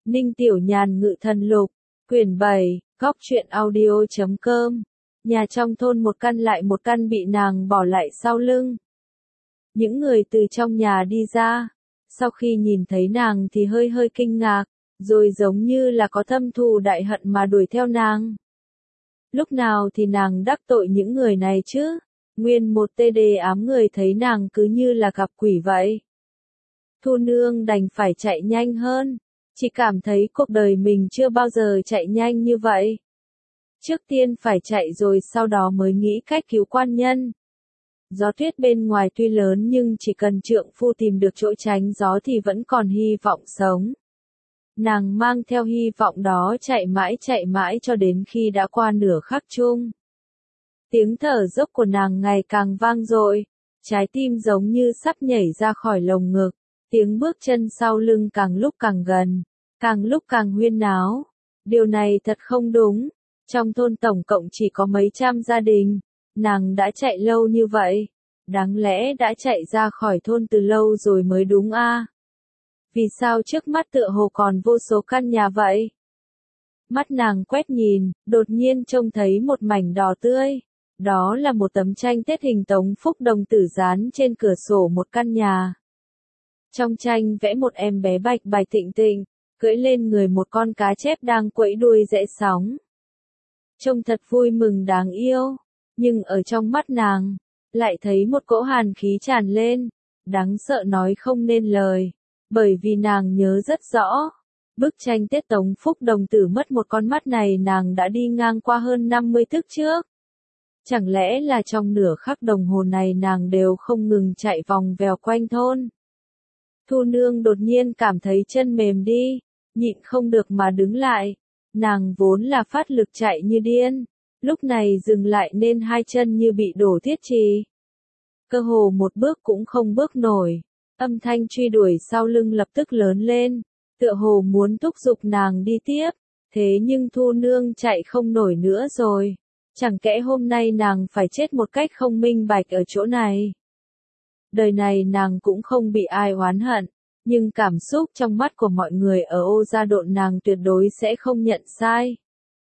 Ninh Tiểu Nhàn Ngự Thần Lục, quyển 7, góc truyện audio.com. Nhà trong thôn một căn lại một căn bị nàng bỏ lại sau lưng. Những người từ trong nhà đi ra, sau khi nhìn thấy nàng thì hơi hơi kinh ngạc, rồi giống như là có thâm thù đại hận mà đuổi theo nàng. Lúc nào thì nàng đắc tội những người này chứ? Nguyên một tê đề ám người thấy nàng cứ như là gặp quỷ vậy. Thu Nương đành phải chạy nhanh hơn, chỉ cảm thấy cuộc đời mình chưa bao giờ chạy nhanh như vậy. Trước tiên phải chạy rồi sau đó mới nghĩ cách cứu quan nhân. Gió tuyết bên ngoài tuy lớn nhưng chỉ cần trượng phu tìm được chỗ tránh gió thì vẫn còn hy vọng sống. Nàng mang theo hy vọng đó chạy mãi cho đến khi đã qua nửa khắc chung. Tiếng thở dốc của nàng ngày càng vang dội, trái tim giống như sắp nhảy ra khỏi lồng ngực, tiếng bước chân sau lưng càng lúc càng gần, càng lúc càng huyên náo. Điều này thật không đúng, trong thôn tổng cộng chỉ có mấy trăm gia đình, nàng đã chạy lâu như vậy, đáng lẽ đã chạy ra khỏi thôn từ lâu rồi mới đúng a. Vì sao trước mắt tựa hồ còn vô số căn nhà vậy? Mắt nàng quét nhìn, đột nhiên trông thấy một mảnh đỏ tươi. Đó là một tấm tranh Tết hình Tống Phúc Đồng Tử dán trên cửa sổ một căn nhà. Trong tranh vẽ một em bé bạch bạch tịnh tịnh, cưỡi lên người một con cá chép đang quẫy đuôi rẽ sóng. Trông thật vui mừng đáng yêu, nhưng ở trong mắt nàng, lại thấy một cỗ hàn khí tràn lên, đáng sợ nói không nên lời, bởi vì nàng nhớ rất rõ. Bức tranh Tết Tống Phúc Đồng Tử mất một con mắt này nàng đã đi ngang qua hơn 50 thức trước. Chẳng lẽ là trong nửa khắc đồng hồ này nàng đều không ngừng chạy vòng vèo quanh thôn. Thu Nương đột nhiên cảm thấy chân mềm đi, nhịn không được mà đứng lại. Nàng vốn là phát lực chạy như điên, lúc này dừng lại nên hai chân như bị đổ thiết trì. Cơ hồ một bước cũng không bước nổi, âm thanh truy đuổi sau lưng lập tức lớn lên, tựa hồ muốn thúc giục nàng đi tiếp, thế nhưng Thu Nương chạy không nổi nữa rồi. Chẳng kẽ hôm nay nàng phải chết một cách không minh bạch ở chỗ này. Đời này nàng cũng không bị ai oán hận, nhưng cảm xúc trong mắt của mọi người ở Ô Gia Độn nàng tuyệt đối sẽ không nhận sai.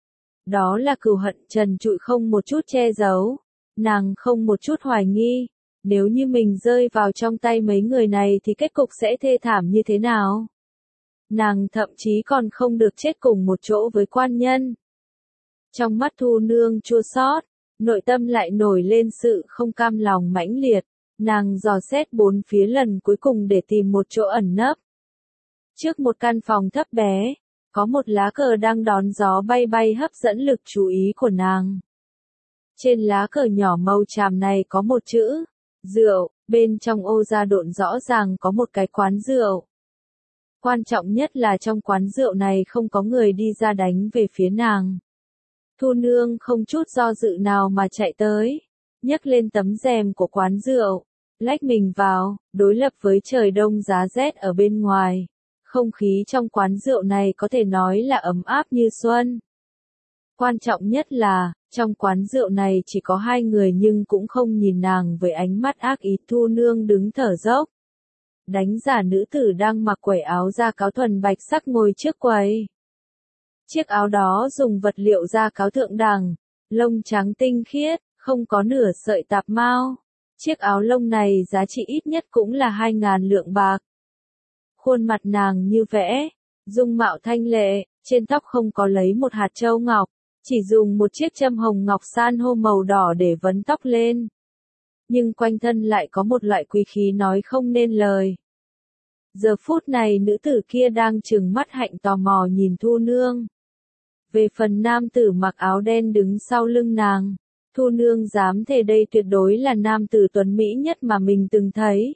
Đó là cừu hận trần trụi không một chút che giấu, nàng không một chút hoài nghi, nếu như mình rơi vào trong tay mấy người này thì kết cục sẽ thê thảm như thế nào. Nàng thậm chí còn không được chết cùng một chỗ với quan nhân. Trong mắt Thu Nương chua xót, nội tâm lại nổi lên sự không cam lòng mãnh liệt, nàng dò xét bốn phía lần cuối cùng để tìm một chỗ ẩn nấp. Trước một căn phòng thấp bé, có một lá cờ đang đón gió bay bay hấp dẫn lực chú ý của nàng. Trên lá cờ nhỏ màu tràm này có một chữ, rượu, bên trong Ô Gia Độn rõ ràng có một cái quán rượu. Quan trọng nhất là trong quán rượu này không có người đi ra đánh về phía nàng. Thu Nương không chút do dự nào mà chạy tới, nhấc lên tấm rèm của quán rượu, lách mình vào, đối lập với trời đông giá rét ở bên ngoài. Không khí trong quán rượu này có thể nói là ấm áp như xuân. Quan trọng nhất là, trong quán rượu này chỉ có hai người nhưng cũng không nhìn nàng với ánh mắt ác ý. Thu Nương đứng thở dốc. Đánh giả nữ tử đang mặc quẩy áo da cáo thuần bạch sắc ngồi trước quầy. Chiếc áo đó dùng vật liệu da cáo thượng đẳng, lông trắng tinh khiết, không có nửa sợi tạp mao. Chiếc áo lông này giá trị ít nhất cũng là 2.000 lượng bạc. Khuôn mặt nàng như vẽ, dung mạo thanh lệ, trên tóc không có lấy một hạt châu ngọc, chỉ dùng một chiếc châm hồng ngọc san hô màu đỏ để vấn tóc lên. Nhưng quanh thân lại có một loại quý khí nói không nên lời. Giờ phút này nữ tử kia đang trừng mắt hạnh tò mò nhìn Thu Nương. Về phần nam tử mặc áo đen đứng sau lưng nàng, Thu Nương dám thề đây tuyệt đối là nam tử tuấn mỹ nhất mà mình từng thấy.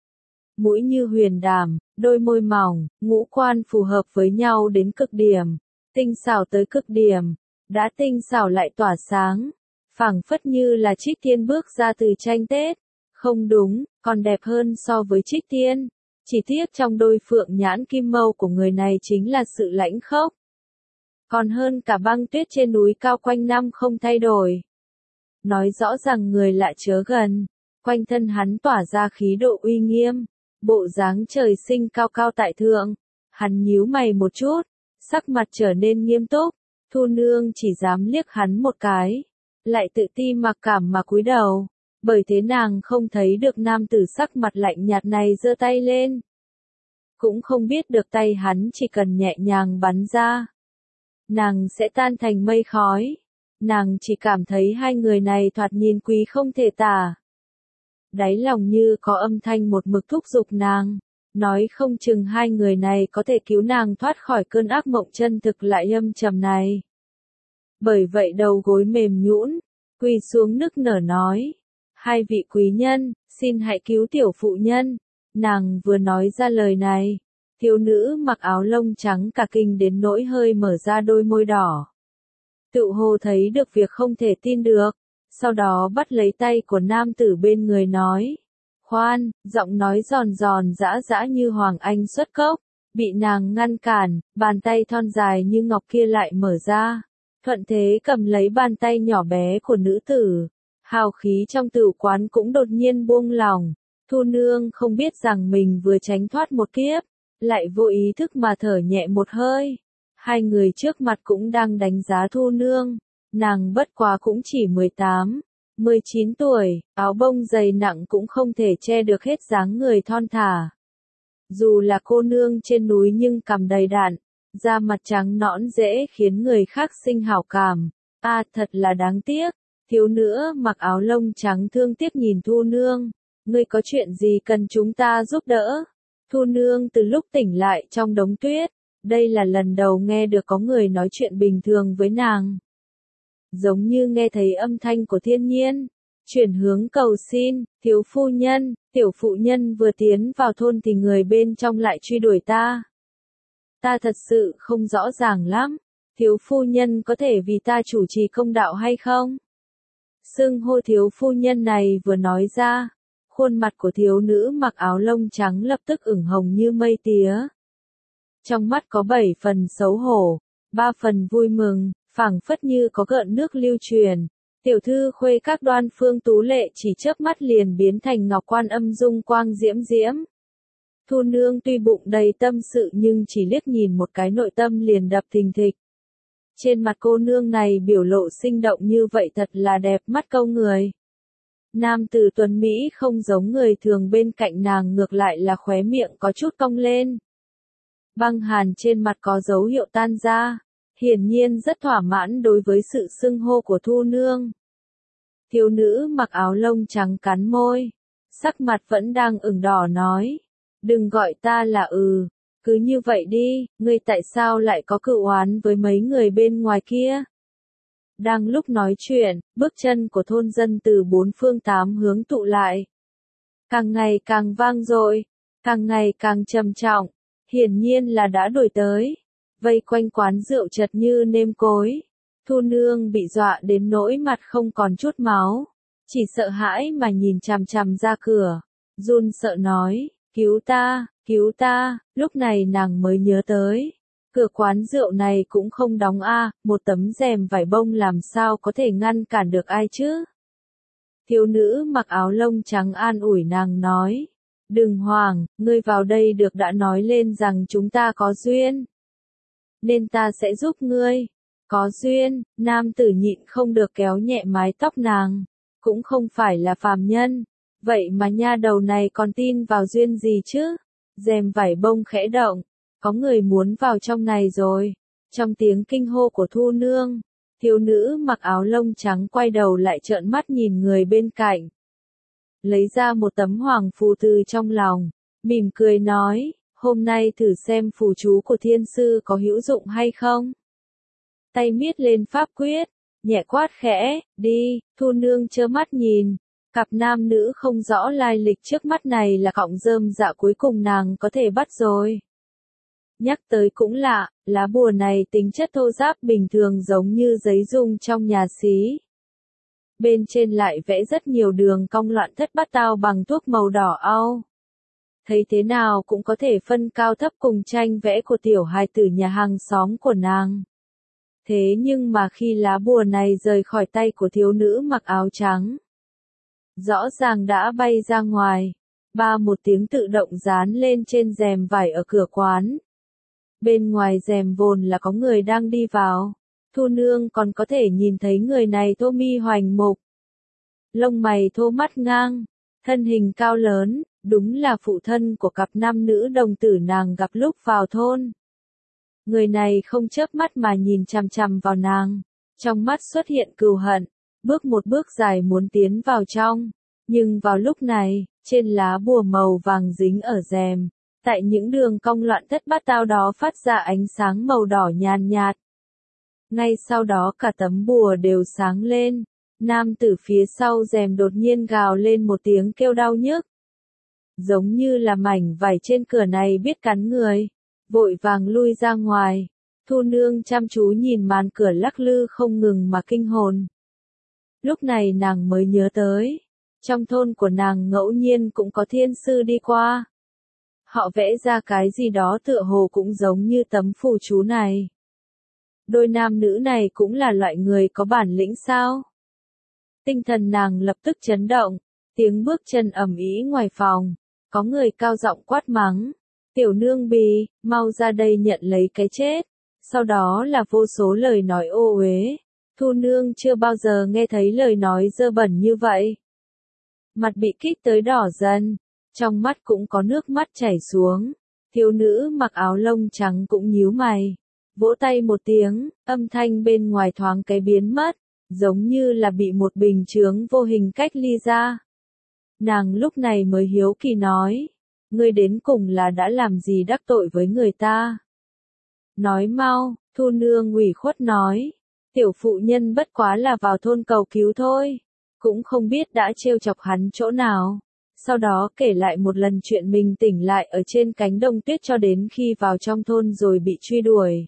Mũi như huyền đàm, đôi môi mỏng, ngũ quan phù hợp với nhau đến cực điểm, tinh xảo tới cực điểm, đã tinh xảo lại tỏa sáng, phảng phất như là Trích Tiên bước ra từ tranh Tết. Không đúng, còn đẹp hơn so với Trích Tiên. Chỉ tiếc trong đôi phượng nhãn kim mâu của người này chính là sự lãnh khốc. Còn hơn cả băng tuyết trên núi cao quanh năm không thay đổi. Nói rõ rằng người lạ chớ gần, quanh thân hắn tỏa ra khí độ uy nghiêm, bộ dáng trời sinh cao cao tại thượng. Hắn nhíu mày một chút, sắc mặt trở nên nghiêm túc, Thu Nương chỉ dám liếc hắn một cái, lại tự ti mặc cảm mà cúi đầu, bởi thế nàng không thấy được nam tử sắc mặt lạnh nhạt này giơ tay lên. Cũng không biết được tay hắn chỉ cần nhẹ nhàng bắn ra, nàng sẽ tan thành mây khói. Nàng chỉ cảm thấy hai người này thoạt nhìn quý không thể tả. Đáy lòng như có âm thanh một mực thúc giục nàng, nói không chừng hai người này có thể cứu nàng thoát khỏi cơn ác mộng chân thực lại âm trầm này. Bởi vậy đầu gối mềm nhũn, quỳ xuống nức nở nói, hai vị quý nhân, xin hãy cứu tiểu phụ nhân. Nàng vừa nói ra lời này, thiếu nữ mặc áo lông trắng cả kinh đến nỗi hơi mở ra đôi môi đỏ. Tự hồ thấy được việc không thể tin được, sau đó bắt lấy tay của nam tử bên người nói. Khoan, giọng nói giòn giòn dã dã như Hoàng Anh xuất cốc, bị nàng ngăn cản, bàn tay thon dài như ngọc kia lại mở ra, thuận thế cầm lấy bàn tay nhỏ bé của nữ tử. Hào khí trong tử quán cũng đột nhiên buông lỏng, Thu Nương không biết rằng mình vừa tránh thoát một kiếp, lại vô ý thức mà thở nhẹ một hơi. Hai người trước mặt cũng đang đánh giá Thu Nương, nàng bất quá cũng chỉ 18, 19 tuổi, áo bông dày nặng cũng không thể che được hết dáng người thon thả. Dù là cô nương trên núi nhưng cằm đầy đặn, da mặt trắng nõn dễ khiến người khác sinh hảo cảm. Thật là đáng tiếc. Thiếu nữ mặc áo lông trắng thương tiếc nhìn Thu Nương, ngươi có chuyện gì cần chúng ta giúp đỡ? Thu Nương từ lúc tỉnh lại trong đống tuyết, đây là lần đầu nghe được có người nói chuyện bình thường với nàng. Giống như nghe thấy âm thanh của thiên nhiên, chuyển hướng cầu xin, thiếu phu nhân, tiểu phụ nhân vừa tiến vào thôn thì người bên trong lại truy đuổi ta. Ta thật sự không rõ ràng lắm, thiếu phu nhân có thể vì ta chủ trì công đạo hay không? Xưng hô thiếu phu nhân này vừa nói ra, khuôn mặt của thiếu nữ mặc áo lông trắng lập tức ửng hồng như mây tía. Trong mắt có 7 phần xấu hổ, 3 phần vui mừng, phảng phất như có gợn nước lưu truyền. Tiểu thư khuê các Đoan Phương tú lệ chỉ chớp mắt liền biến thành ngọc quan âm dung quang diễm diễm. Thu Nương tuy bụng đầy tâm sự nhưng chỉ liếc nhìn một cái nội tâm liền đập thình thịch. Trên mặt cô nương này biểu lộ sinh động như vậy thật là đẹp mắt câu người. Nam tử tuấn Mỹ không giống người thường bên cạnh nàng, ngược lại là khóe miệng có chút cong lên. Băng hàn trên mặt có dấu hiệu tan ra, hiển nhiên rất thỏa mãn đối với sự xưng hô của Thu Nương. Thiếu nữ mặc áo lông trắng cắn môi, sắc mặt vẫn đang ửng đỏ nói, đừng gọi ta là cứ như vậy đi, ngươi tại sao lại có cựu oán với mấy người bên ngoài kia? Đang lúc nói chuyện, bước chân của thôn dân từ bốn phương tám hướng tụ lại. Càng ngày càng vang dội, càng ngày càng trầm trọng, hiển nhiên là đã đuổi tới. Vây quanh quán rượu chật như nêm cối. Thu Nương bị dọa đến nỗi mặt không còn chút máu, chỉ sợ hãi mà nhìn chằm chằm ra cửa, run sợ nói, cứu ta, lúc này nàng mới nhớ tới. Cửa quán rượu này cũng không đóng một tấm rèm vải bông làm sao có thể ngăn cản được ai chứ? Thiếu nữ mặc áo lông trắng an ủi nàng nói, đừng hoảng, ngươi vào đây được đã nói lên rằng chúng ta có duyên. Nên ta sẽ giúp ngươi. Có duyên, nam tử nhịn không được kéo nhẹ mái tóc nàng, cũng không phải là phàm nhân, vậy mà nha đầu này còn tin vào duyên gì chứ? Rèm vải bông khẽ động, có người muốn vào trong này rồi. Trong tiếng kinh hô của Thu Nương, thiếu nữ mặc áo lông trắng quay đầu lại trợn mắt nhìn người bên cạnh. Lấy ra một tấm hoàng phù từ trong lòng, mỉm cười nói, hôm nay thử xem phù chú của thiên sư có hữu dụng hay không. Tay miết lên pháp quyết, nhẹ quát khẽ, đi. Thu Nương trơ mắt nhìn, cặp nam nữ không rõ lai lịch trước mắt này là cọng rơm dạ cuối cùng nàng có thể bắt rồi. Nhắc tới cũng lạ, lá bùa này tính chất thô ráp bình thường giống như giấy dung trong nhà xí. Bên trên lại vẽ rất nhiều đường cong loạn thất bát tao bằng thuốc màu đỏ au. Thấy thế nào cũng có thể phân cao thấp cùng tranh vẽ của tiểu hài tử nhà hàng xóm của nàng. Thế nhưng mà khi lá bùa này rời khỏi tay của thiếu nữ mặc áo trắng, rõ ràng đã bay ra ngoài, một tiếng tự động dán lên trên rèm vải ở cửa quán. Bên ngoài rèm vồn là có người đang đi vào. Thu nương còn có thể nhìn thấy người này thô mi hoành mục. Lông mày thô mắt ngang, thân hình cao lớn, đúng là phụ thân của cặp nam nữ đồng tử nàng gặp lúc vào thôn. Người này không chớp mắt mà nhìn chằm chằm vào nàng, trong mắt xuất hiện cừu hận, bước một bước dài muốn tiến vào trong. Nhưng vào lúc này, trên lá bùa màu vàng dính ở rèm, tại những đường cong loạn thất bát tao đó phát ra ánh sáng màu đỏ nhàn nhạt. Ngay sau đó cả tấm bùa đều sáng lên, nam tử phía sau rèm đột nhiên gào lên một tiếng kêu đau nhức. Giống như là mảnh vải trên cửa này biết cắn người, vội vàng lui ra ngoài. Thu nương chăm chú nhìn màn cửa lắc lư không ngừng mà kinh hồn. Lúc này nàng mới nhớ tới, trong thôn của nàng ngẫu nhiên cũng có thiên sư đi qua. Họ vẽ ra cái gì đó tựa hồ cũng giống như tấm phù chú này. Đôi nam nữ này cũng là loại người có bản lĩnh sao? Tinh thần nàng lập tức chấn động, tiếng bước chân ầm ĩ ngoài phòng, có người cao giọng quát mắng. Tiểu nương bì, mau ra đây nhận lấy cái chết. Sau đó là vô số lời nói ô uế. Thu nương chưa bao giờ nghe thấy lời nói dơ bẩn như vậy. Mặt bị kích tới đỏ dần, trong mắt cũng có nước mắt chảy xuống. Thiếu nữ mặc áo lông trắng cũng nhíu mày, vỗ tay một tiếng, âm thanh bên ngoài thoáng cái biến mất, giống như là bị một bình chướng vô hình cách ly ra. Nàng lúc này mới hiếu kỳ nói, ngươi đến cùng là đã làm gì đắc tội với người ta? Nói mau, Thu nương ủy khuất nói, tiểu phụ nhân bất quá là vào thôn cầu cứu thôi, cũng không biết đã trêu chọc hắn chỗ nào. Sau đó kể lại một lần chuyện mình tỉnh lại ở trên cánh đồng tuyết cho đến khi vào trong thôn rồi bị truy đuổi.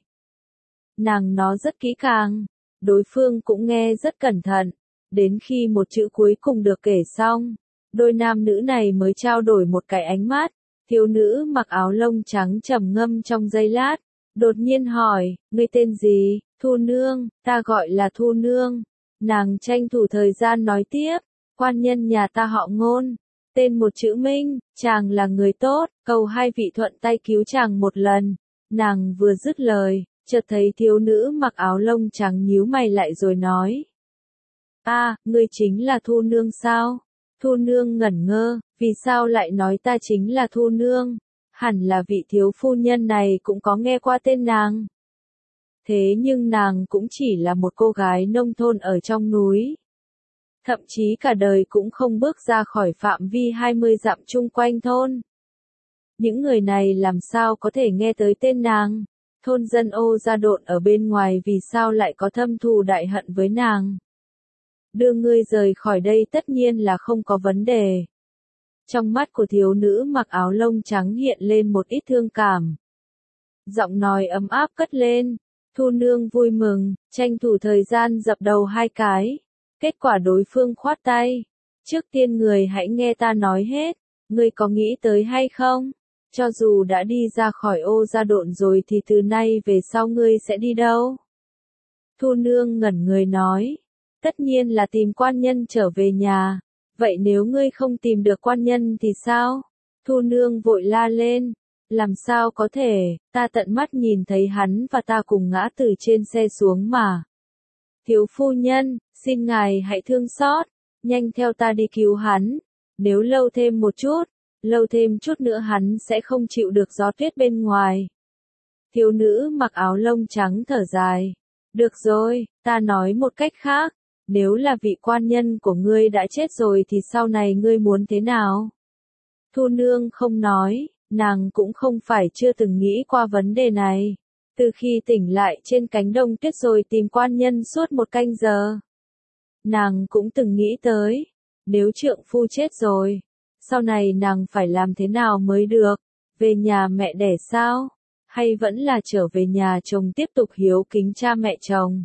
Nàng nói rất kỹ càng, đối phương cũng nghe rất cẩn thận, đến khi một chữ cuối cùng được kể xong, đôi nam nữ này mới trao đổi một cái ánh mắt. Thiếu nữ mặc áo lông trắng trầm ngâm trong giây lát, đột nhiên hỏi, ngươi tên gì? Thu nương, ta gọi là Thu nương. Nàng tranh thủ thời gian nói tiếp, quan nhân nhà ta họ Ngôn, tên một chữ Minh, chàng là người tốt, cầu hai vị thuận tay cứu chàng một lần. Nàng vừa dứt lời, chợt thấy thiếu nữ mặc áo lông trắng nhíu mày lại rồi nói, ngươi chính là Thu nương sao? Thu nương ngẩn ngơ, vì sao lại nói ta chính là Thu nương? Hẳn là vị thiếu phu nhân này cũng có nghe qua tên nàng. Thế nhưng nàng cũng chỉ là một cô gái nông thôn ở trong núi. Thậm chí cả đời cũng không bước ra khỏi phạm vi 20 dặm chung quanh thôn. Những người này làm sao có thể nghe tới tên nàng? Thôn dân Ô Gia Độn ở bên ngoài vì sao lại có thâm thù đại hận với nàng? Đưa ngươi rời khỏi đây tất nhiên là không có vấn đề. Trong mắt của thiếu nữ mặc áo lông trắng hiện lên một ít thương cảm. Giọng nói ấm áp cất lên, Thu nương vui mừng, tranh thủ thời gian dập đầu hai cái. Kết quả đối phương khoát tay. Trước tiên người hãy nghe ta nói hết, ngươi có nghĩ tới hay không? Cho dù đã đi ra khỏi Ô Gia Độn rồi thì từ nay về sau ngươi sẽ đi đâu? Thu nương ngẩn người nói, tất nhiên là tìm quan nhân trở về nhà. Vậy nếu ngươi không tìm được quan nhân thì sao? Thu nương vội la lên. Làm sao có thể, ta tận mắt nhìn thấy hắn và ta cùng ngã từ trên xe xuống mà. Thiếu phu nhân, xin ngài hãy thương xót, nhanh theo ta đi cứu hắn. Nếu lâu thêm một chút, lâu thêm chút nữa hắn sẽ không chịu được gió tuyết bên ngoài. Thiếu nữ mặc áo lông trắng thở dài. Được rồi, ta nói một cách khác. Nếu là vị quan nhân của ngươi đã chết rồi thì sau này ngươi muốn thế nào? Thu nương không nói, nàng cũng không phải chưa từng nghĩ qua vấn đề này. Từ khi tỉnh lại trên cánh đồng tuyết rồi tìm quan nhân suốt một canh giờ. Nàng cũng từng nghĩ tới, nếu trượng phu chết rồi, sau này nàng phải làm thế nào mới được? Về nhà mẹ đẻ sao? Hay vẫn là trở về nhà chồng tiếp tục hiếu kính cha mẹ chồng?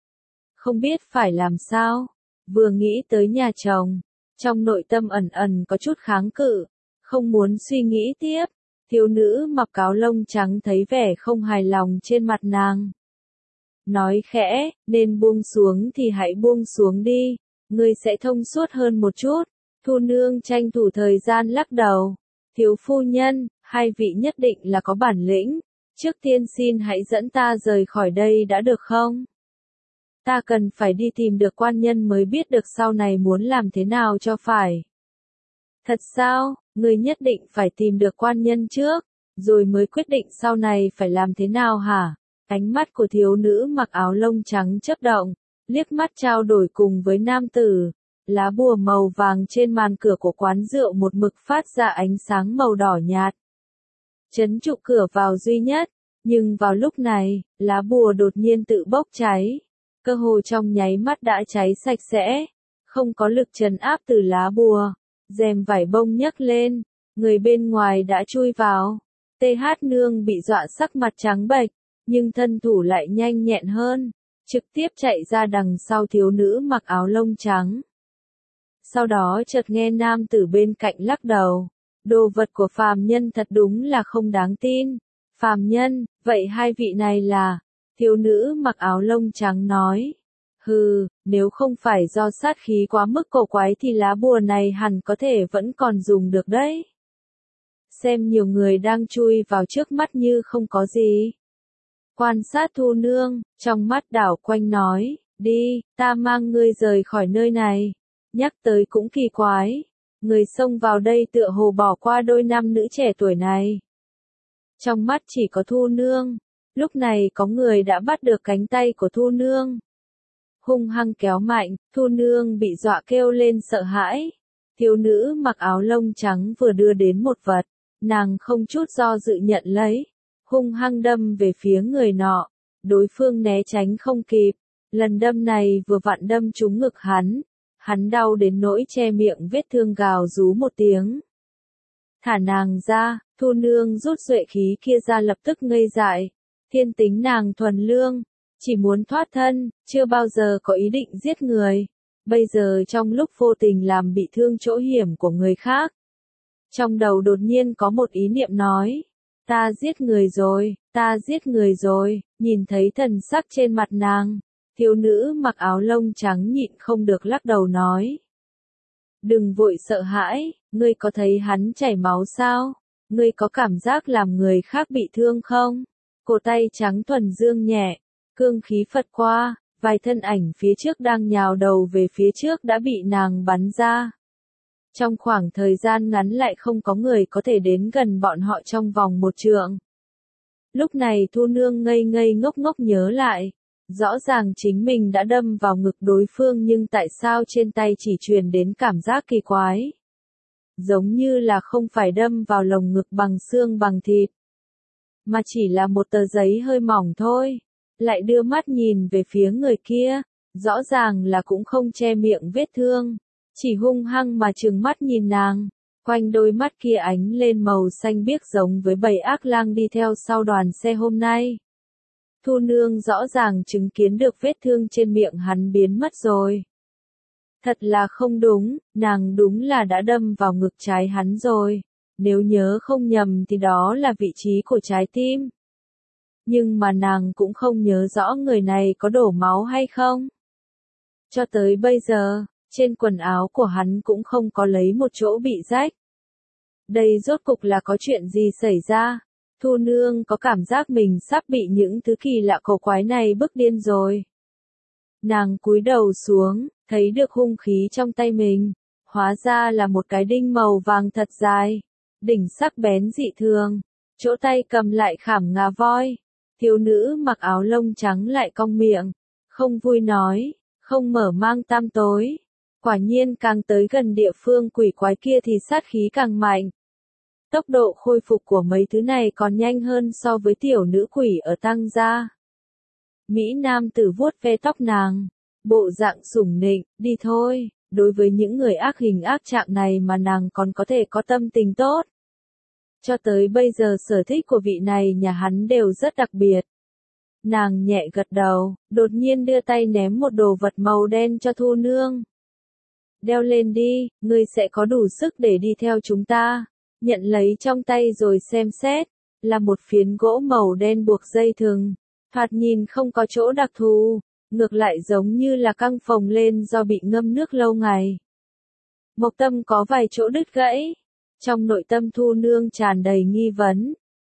Không biết phải làm sao, vừa nghĩ tới nhà chồng, trong nội tâm ẩn ẩn có chút kháng cự, không muốn suy nghĩ tiếp. Thiếu nữ mặc áo lông trắng thấy vẻ không hài lòng trên mặt nàng. Nói khẽ, nên buông xuống thì hãy buông xuống đi, ngươi sẽ thông suốt hơn một chút. Thu nương tranh thủ thời gian lắc đầu. Thiếu phu nhân, hai vị nhất định là có bản lĩnh, Trước tiên xin hãy dẫn ta rời khỏi đây đã được không? Ta cần phải đi tìm được quan nhân mới biết được sau này muốn làm thế nào cho phải. Thật sao, ngươi nhất định phải tìm được quan nhân trước, rồi mới quyết định sau này phải làm thế nào hả? Ánh mắt của thiếu nữ mặc áo lông trắng chớp động, liếc mắt trao đổi cùng với nam tử. Lá bùa màu vàng trên màn cửa của quán rượu một mực phát ra ánh sáng màu đỏ nhạt. Trấn trụ cửa vào duy nhất, nhưng vào lúc này, lá bùa đột nhiên tự bốc cháy. Cơ hồ trong nháy mắt đã cháy sạch sẽ, không có lực trấn áp từ lá bùa. Rèm vải bông nhấc lên, người bên ngoài đã chui vào. TH nương bị dọa sắc mặt trắng bệch, nhưng thân thủ lại nhanh nhẹn hơn, trực tiếp chạy ra đằng sau thiếu nữ mặc áo lông trắng. Sau đó chợt nghe nam tử bên cạnh lắc đầu, đồ vật của phàm nhân thật đúng là không đáng tin. Phàm nhân, vậy hai vị này là? Thiếu nữ mặc áo lông trắng nói. Hừ, nếu không phải do sát khí quá mức cổ quái thì lá bùa này hẳn có thể vẫn còn dùng được đấy. Xem nhiều người đang chui vào trước mắt như không có gì. Quan sát Thu nương, trong mắt đảo quanh nói, đi, ta mang ngươi rời khỏi nơi này. Nhắc tới cũng kỳ quái, người xông vào đây tựa hồ bỏ qua đôi nam nữ trẻ tuổi này. Trong mắt chỉ có Thu nương, lúc này có người đã bắt được cánh tay của Thu nương. Hung hăng kéo mạnh, Thu nương bị dọa kêu lên sợ hãi. Thiếu nữ mặc áo lông trắng vừa đưa đến một vật, nàng không chút do dự nhận lấy, hung hăng đâm về phía người nọ. Đối phương né tránh không kịp, lần đâm này vừa vặn đâm trúng ngực hắn đau đến nỗi che miệng vết thương gào rú một tiếng. Thả nàng ra, Thu nương rút duệ khí kia ra lập tức ngây dại. Thiên tính nàng thuần lương, chỉ muốn thoát thân, chưa bao giờ có ý định giết người. Bây giờ trong lúc vô tình làm bị thương chỗ hiểm của người khác. Trong đầu đột nhiên có một ý niệm nói, ta giết người rồi, nhìn thấy thần sắc trên mặt nàng. Thiếu nữ mặc áo lông trắng nhịn không được lắc đầu nói. Đừng vội sợ hãi, ngươi có thấy hắn chảy máu sao? Ngươi có cảm giác làm người khác bị thương không? Cổ tay trắng thuần dương nhẹ, cương khí phật qua, vài thân ảnh phía trước đang nhào đầu về phía trước đã bị nàng bắn ra. Trong khoảng thời gian ngắn lại không có người có thể đến gần bọn họ trong vòng một trượng. Lúc này Thu nương ngây ngây ngốc ngốc nhớ lại. Rõ ràng chính mình đã đâm vào ngực đối phương nhưng tại sao trên tay chỉ truyền đến cảm giác kỳ quái. Giống như là không phải đâm vào lồng ngực bằng xương bằng thịt, mà chỉ là một tờ giấy hơi mỏng thôi. Lại đưa mắt nhìn về phía người kia, rõ ràng là cũng không che miệng vết thương, chỉ hung hăng mà trừng mắt nhìn nàng. Quanh đôi mắt kia ánh lên màu xanh biếc giống với bầy ác lang đi theo sau đoàn xe hôm nay. Thu nương rõ ràng chứng kiến được vết thương trên miệng hắn biến mất rồi. Thật là không đúng, nàng đúng là đã đâm vào ngực trái hắn rồi. Nếu nhớ không nhầm thì đó là vị trí của trái tim. Nhưng mà nàng cũng không nhớ rõ người này có đổ máu hay không. Cho tới bây giờ, trên quần áo của hắn cũng không có lấy một chỗ bị rách. Đây rốt cục là có chuyện gì xảy ra? Thu nương có cảm giác mình sắp bị những thứ kỳ lạ cổ quái này bức điên rồi. Nàng cúi đầu xuống, thấy được hung khí trong tay mình, hóa ra là một cái đinh màu vàng thật dài, đỉnh sắc bén dị thường, chỗ tay cầm lại khảm ngà voi. Thiếu nữ mặc áo lông trắng lại cong miệng, không vui nói, không mở mang tam tối. Quả nhiên càng tới gần địa phương quỷ quái kia thì sát khí càng mạnh. Tốc độ khôi phục của mấy thứ này còn nhanh hơn so với tiểu nữ quỷ ở Tăng gia. Mỹ nam tử vuốt ve tóc nàng, bộ dạng sủng nịnh, đi thôi, đối với những người ác hình ác trạng này mà nàng còn có thể có tâm tình tốt. Cho tới bây giờ sở thích của vị này nhà hắn đều rất đặc biệt. Nàng nhẹ gật đầu, đột nhiên đưa tay ném một đồ vật màu đen cho Thu nương. Đeo lên đi, ngươi sẽ có đủ sức để đi theo chúng ta. Nhận lấy trong tay rồi xem xét, là một phiến gỗ màu đen buộc dây thừng, thoạt nhìn không có chỗ đặc thù, ngược lại giống như là căng phồng lên do bị ngâm nước lâu ngày. Mộc tâm có vài chỗ đứt gãy, trong nội tâm Thu nương tràn đầy nghi vấn,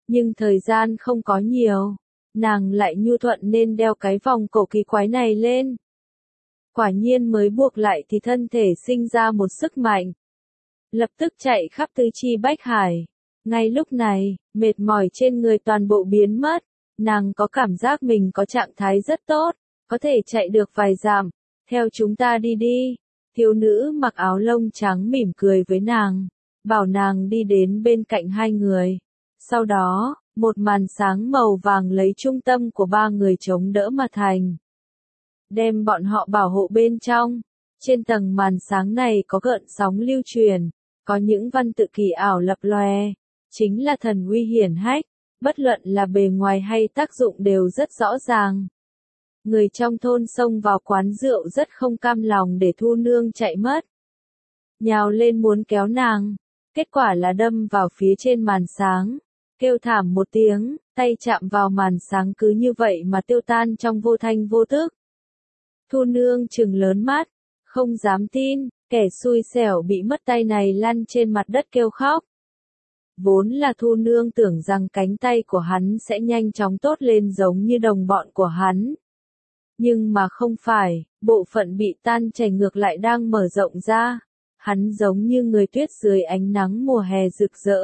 Nhưng thời gian không có nhiều, nàng lại nhu thuận nên đeo cái vòng cổ kỳ quái này lên. Quả nhiên mới buộc lại thì thân thể sinh ra một sức mạnh. Lập tức chạy khắp tứ chi bách hải. Ngay lúc này, mệt mỏi trên người toàn bộ biến mất. Nàng có cảm giác mình có trạng thái rất tốt, có thể chạy được vài dặm. Theo chúng ta đi đi. Thiếu nữ mặc áo lông trắng mỉm cười với nàng, bảo nàng đi đến bên cạnh hai người. Sau đó, một màn sáng màu vàng lấy trung tâm của ba người chống đỡ mà thành. Đem bọn họ bảo hộ bên trong. Trên tầng màn sáng này có gợn sóng lưu truyền, có những văn tự kỳ ảo lập lòe. Chính là thần uy hiển hách, bất luận là bề ngoài hay tác dụng đều rất rõ ràng. Người trong thôn xông vào quán rượu rất không cam lòng để Thu Nương chạy mất. Nhào lên muốn kéo nàng, kết quả là đâm vào phía trên màn sáng, kêu thảm một tiếng, tay chạm vào màn sáng cứ như vậy mà tiêu tan trong vô thanh vô tức. Thu Nương trừng lớn mắt, không dám tin, kẻ xui xẻo bị mất tay này lăn trên mặt đất kêu khóc. Vốn là Thu Nương tưởng rằng cánh tay của hắn sẽ nhanh chóng tốt lên giống như đồng bọn của hắn. Nhưng mà không phải, bộ phận bị tan chảy ngược lại đang mở rộng ra. Hắn giống như người tuyết dưới ánh nắng mùa hè rực rỡ.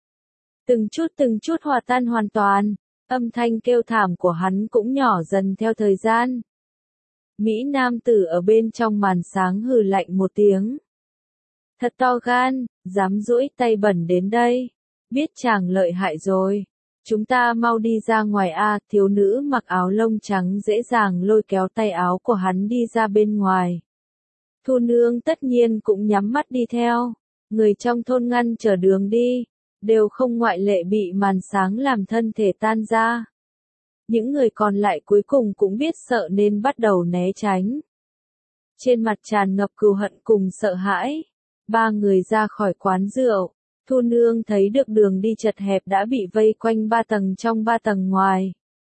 Từng chút hòa tan hoàn toàn, âm thanh kêu thảm của hắn cũng nhỏ dần theo thời gian. Mỹ nam tử ở bên trong màn sáng hừ lạnh một tiếng. Thật to gan, dám duỗi tay bẩn đến đây. Biết chàng lợi hại rồi. Chúng ta mau đi ra ngoài a. Thiếu nữ mặc áo lông trắng dễ dàng lôi kéo tay áo của hắn đi ra bên ngoài. Thu Nương tất nhiên cũng nhắm mắt đi theo. Người trong thôn ngăn trở đường đi, đều không ngoại lệ bị màn sáng làm thân thể tan ra. Những người còn lại cuối cùng cũng biết sợ nên bắt đầu né tránh. Trên mặt tràn ngập cừu hận cùng sợ hãi. Ba người ra khỏi quán rượu. Thu Nương thấy được đường đi chật hẹp đã bị vây quanh 3 tầng trong 3 tầng ngoài.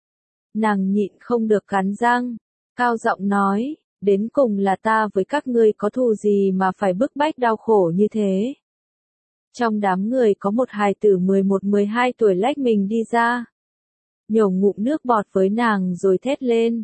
Nàng nhịn không được cắn răng, cao giọng nói, đến cùng là ta với các ngươi có thù gì mà phải bức bách đau khổ như thế. Trong đám người có một hài tử 11-12 tuổi lách mình đi ra. Nhổ ngụm nước bọt với nàng rồi thét lên,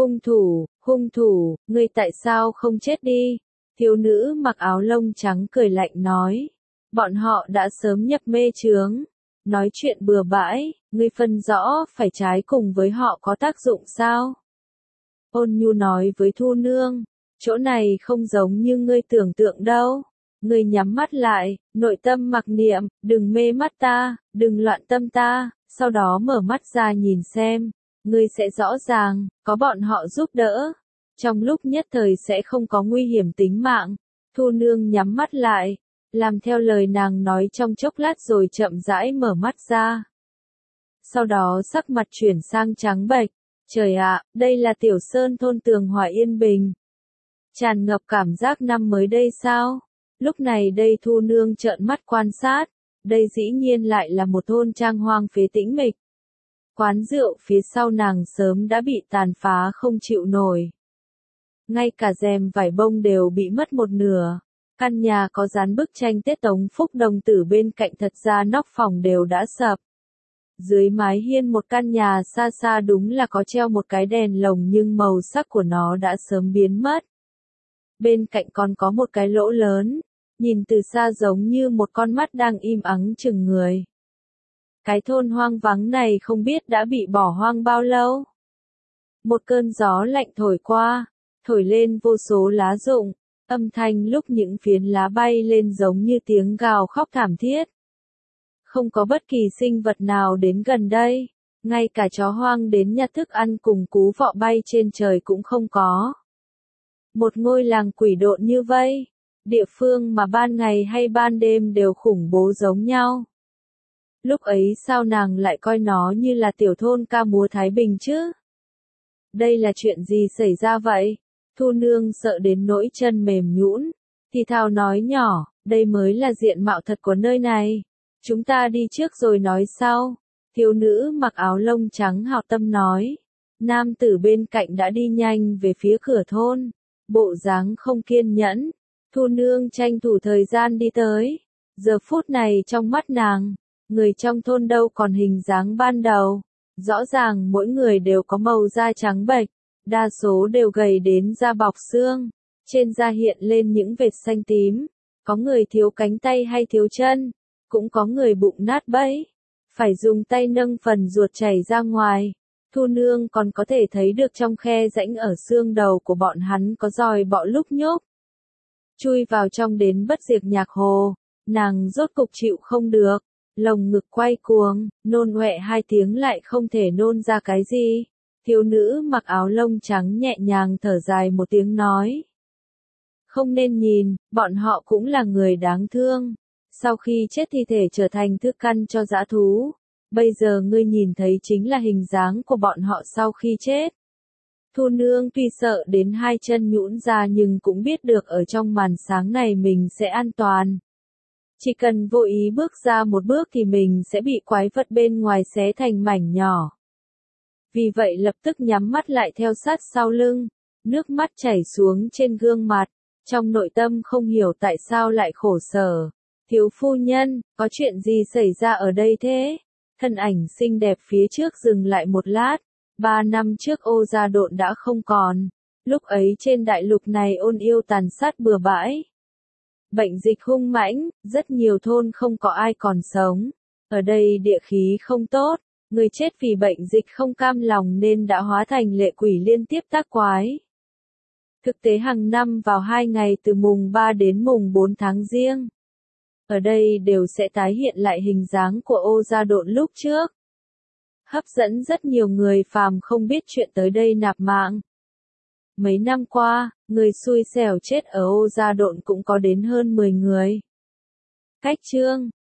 hung thủ, ngươi tại sao không chết đi? Thiếu nữ mặc áo lông trắng cười lạnh nói. Bọn họ đã sớm nhập mê chướng. Nói chuyện bừa bãi, ngươi phân rõ phải trái cùng với họ có tác dụng sao? Ôn nhu nói với Thu Nương, chỗ này không giống như ngươi tưởng tượng đâu. Ngươi nhắm mắt lại, nội tâm mặc niệm, đừng mê mắt ta, đừng loạn tâm ta, sau đó mở mắt ra nhìn xem. Ngươi sẽ rõ ràng, có bọn họ giúp đỡ. Trong lúc nhất thời sẽ không có nguy hiểm tính mạng. Thu Nương nhắm mắt lại. Làm theo lời nàng nói trong chốc lát rồi chậm rãi mở mắt ra. Sau đó sắc mặt chuyển sang trắng bệch. Trời ạ, đây là Tiểu Sơn thôn Tường Hòa yên bình. Tràn ngập cảm giác năm mới đây sao? Lúc này đây Thu Nương trợn mắt quan sát. Đây dĩ nhiên lại là một thôn trang hoang phế tĩnh mịch. Quán rượu phía sau nàng sớm đã bị tàn phá không chịu nổi. Ngay cả rèm vải bông đều bị mất một nửa. Căn nhà có dán bức tranh Tết Tống Phúc Đồng Tử bên cạnh thật ra nóc phòng đều đã sập. Dưới mái hiên một căn nhà xa xa đúng là có treo một cái đèn lồng nhưng màu sắc của nó đã sớm biến mất. Bên cạnh còn có một cái lỗ lớn, nhìn từ xa giống như một con mắt đang im ắng chừng người. Cái thôn hoang vắng này không biết đã bị bỏ hoang bao lâu. Một cơn gió lạnh thổi qua, thổi lên vô số lá rụng. Âm thanh lúc những phiến lá bay lên giống như tiếng gào khóc thảm thiết. Không có bất kỳ sinh vật nào đến gần đây, ngay cả chó hoang đến nhặt thức ăn cùng cú vọ bay trên trời cũng không có. Một ngôi làng quỷ độn như vây, địa phương mà ban ngày hay ban đêm đều khủng bố giống nhau. Lúc ấy sao nàng lại coi nó như là tiểu thôn ca múa Thái Bình chứ? Đây là chuyện gì xảy ra vậy? Thu Nương sợ đến nỗi chân mềm nhũn, thì thào nói nhỏ, đây mới là diện mạo thật của nơi này. Chúng ta đi trước rồi nói sau. Thiếu nữ mặc áo lông trắng hào tâm nói. Nam tử bên cạnh đã đi nhanh về phía cửa thôn. Bộ dáng không kiên nhẫn. Thu Nương tranh thủ thời gian đi tới. Giờ phút này trong mắt nàng, Người trong thôn đâu còn hình dáng ban đầu. Rõ ràng mỗi người đều có màu da trắng bệch, đa số đều gầy đến da bọc xương. Trên da hiện lên những vệt xanh tím. Có người thiếu cánh tay hay thiếu chân. Cũng có người bụng nát bẫy. Phải dùng tay nâng phần ruột chảy ra ngoài. Thu Nương còn có thể thấy được trong khe rãnh ở xương đầu của bọn hắn có giòi bọ lúc nhúc. Chui vào trong đến bất diệt nhạc hồ, nàng rốt cục chịu không được, lồng ngực quay cuồng, nôn ọe 2 tiếng lại không thể nôn ra cái gì. Thiếu nữ mặc áo lông trắng nhẹ nhàng thở dài một tiếng nói. Không nên nhìn, bọn họ cũng là người đáng thương. Sau khi chết thi thể trở thành thức ăn cho dã thú. Bây giờ ngươi nhìn thấy chính là hình dáng của bọn họ sau khi chết. Thu Nương tuy sợ đến 2 chân nhũn ra nhưng cũng biết được ở trong màn sáng này mình sẽ an toàn. Chỉ cần vô ý bước ra một bước thì mình sẽ bị quái vật bên ngoài xé thành mảnh nhỏ. Vì vậy lập tức nhắm mắt lại theo sát sau lưng, nước mắt chảy xuống trên gương mặt, trong nội tâm không hiểu tại sao lại khổ sở. Thiếu phu nhân, có chuyện gì xảy ra ở đây thế? Thân ảnh xinh đẹp phía trước dừng lại một lát. 3 năm trước Ô Gia Độn đã không còn. Lúc ấy trên đại lục này ôn yêu tàn sát bừa bãi. Bệnh dịch hung mãnh, rất nhiều thôn không có ai còn sống. Ở đây địa khí không tốt, người chết vì bệnh dịch không cam lòng nên đã hóa thành lệ quỷ liên tiếp tác quái. Thực tế hàng năm vào 2 ngày từ mùng 3 đến mùng 4 tháng Giêng. Ở đây đều sẽ tái hiện lại hình dáng của Ô Gia Độn lúc trước. Hấp dẫn rất nhiều người phàm không biết chuyện tới đây nạp mạng. Mấy năm qua, người xui xẻo chết ở Ô Gia Độn cũng có đến hơn 10 người. Cách chương